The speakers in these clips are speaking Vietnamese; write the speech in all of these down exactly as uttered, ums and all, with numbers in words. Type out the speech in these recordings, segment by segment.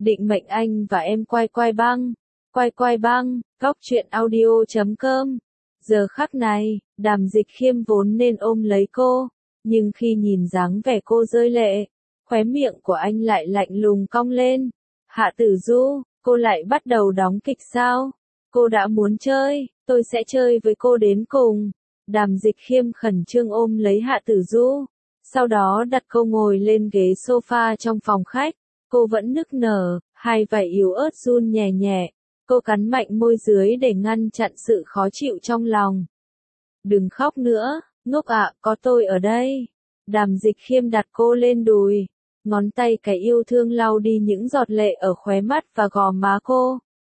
Định mệnh anh và em quay quay băng. Quay quay băng, góc truyện audio chấm com. Giờ khắc này, Đàm Dịch Khiêm vốn nên ôm lấy cô, nhưng khi nhìn dáng vẻ cô rơi lệ, khóe miệng của anh lại lạnh lùng cong lên. Hạ Tử Du, cô lại bắt đầu đóng kịch sao? Cô đã muốn chơi, tôi sẽ chơi với cô đến cùng. Đàm Dịch Khiêm khẩn trương ôm lấy Hạ Tử Du, sau đó đặt cô ngồi lên ghế sofa trong phòng khách. Cô vẫn nức nở, hai vảy yếu ớt run nhẹ nhẹ. Cô cắn mạnh môi dưới để ngăn chặn sự khó chịu trong lòng. Đừng khóc nữa, ngốc ạ, có tôi ở đây. Đàm Dịch Khiêm đặt cô lên đùi, ngón tay cái yêu thương lau đi những giọt lệ ở khóe mắt và gò má cô.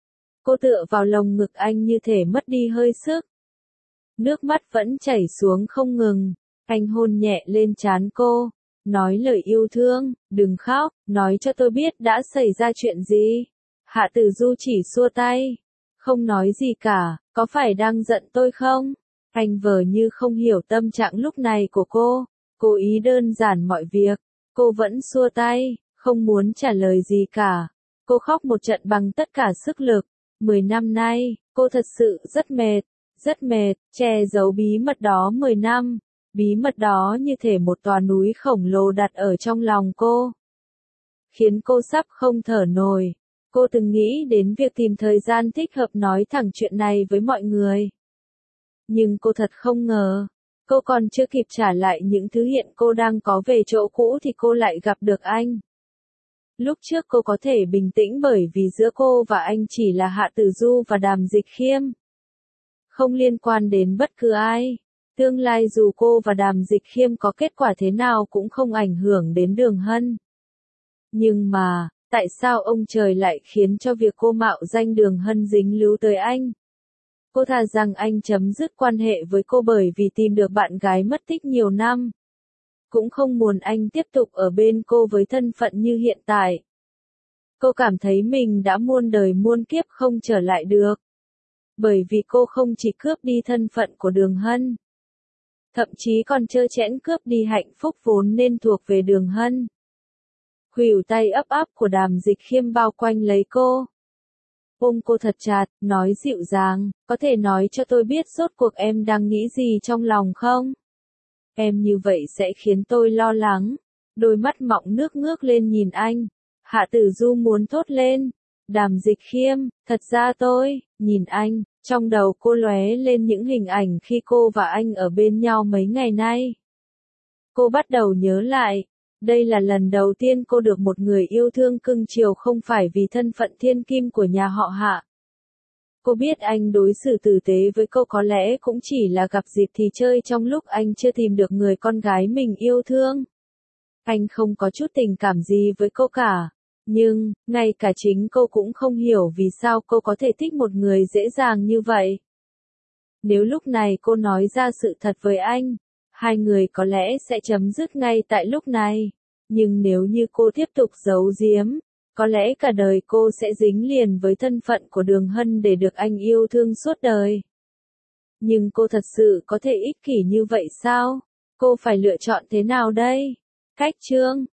Cô tựa vào lồng ngực anh như thể mất đi hơi sức. Nước mắt vẫn chảy xuống không ngừng, anh hôn nhẹ lên trán cô, nói lời yêu thương, đừng khóc, nói cho tôi biết đã xảy ra chuyện gì. Hạ Tử Du chỉ xua tay, không nói gì cả, có phải đang giận tôi không? Anh vờ như không hiểu tâm trạng lúc này của cô, cố ý đơn giản mọi việc, cô vẫn xua tay, không muốn trả lời gì cả. Cô khóc một trận bằng tất cả sức lực. Mười năm nay, cô thật sự rất mệt, rất mệt, che giấu bí mật đó mười năm. Bí mật đó như thể một tòa núi khổng lồ đặt ở trong lòng cô, khiến cô sắp không thở nổi. Cô từng nghĩ đến việc tìm thời gian thích hợp nói thẳng chuyện này với mọi người. Nhưng cô thật không ngờ, cô còn chưa kịp trả lại những thứ hiện cô đang có về chỗ cũ thì cô lại gặp được anh. Lúc trước cô có thể bình tĩnh bởi vì giữa cô và anh chỉ là Hạ Tử Du và Đàm Dịch Khiêm, không liên quan đến bất cứ ai. Tương lai dù cô và Đàm Dịch Khiêm có kết quả thế nào cũng không ảnh hưởng đến Đường Hân. Nhưng mà, tại sao ông trời lại khiến cho việc cô mạo danh Đường Hân dính líu tới anh? Cô thà rằng anh chấm dứt quan hệ với cô bởi vì tìm được bạn gái mất tích nhiều năm, cũng không muốn anh tiếp tục ở bên cô với thân phận như hiện tại. Cô cảm thấy mình đã muôn đời muôn kiếp không trở lại được. Bởi vì cô không chỉ cướp đi thân phận của Đường Hân, thậm chí còn trơ trẽn cướp đi hạnh phúc vốn nên thuộc về Đường Hân. Khuỷu tay ấp áp của Đàm Dịch Khiêm bao quanh lấy cô, ôm cô thật chặt, nói dịu dàng, có thể nói cho tôi biết rốt cuộc em đang nghĩ gì trong lòng không? Em như vậy sẽ khiến tôi lo lắng. Đôi mắt mọng nước ngước lên nhìn anh. Hạ Tử Du muốn thốt lên. Đàm Dịch Khiêm, thật ra tôi, nhìn anh, trong đầu cô lóe lên những hình ảnh khi cô và anh ở bên nhau mấy ngày nay. Cô bắt đầu nhớ lại, đây là lần đầu tiên cô được một người yêu thương cưng chiều không phải vì thân phận thiên kim của nhà họ Hạ. Cô biết anh đối xử tử tế với cô có lẽ cũng chỉ là gặp dịp thì chơi trong lúc anh chưa tìm được người con gái mình yêu thương. Anh không có chút tình cảm gì với cô cả. Nhưng, ngay cả chính cô cũng không hiểu vì sao cô có thể thích một người dễ dàng như vậy. Nếu lúc này cô nói ra sự thật với anh, hai người có lẽ sẽ chấm dứt ngay tại lúc này. Nhưng nếu như cô tiếp tục giấu giếm, có lẽ cả đời cô sẽ dính liền với thân phận của Đường Hân để được anh yêu thương suốt đời. Nhưng cô thật sự có thể ích kỷ như vậy sao? Cô phải lựa chọn thế nào đây? Cách chương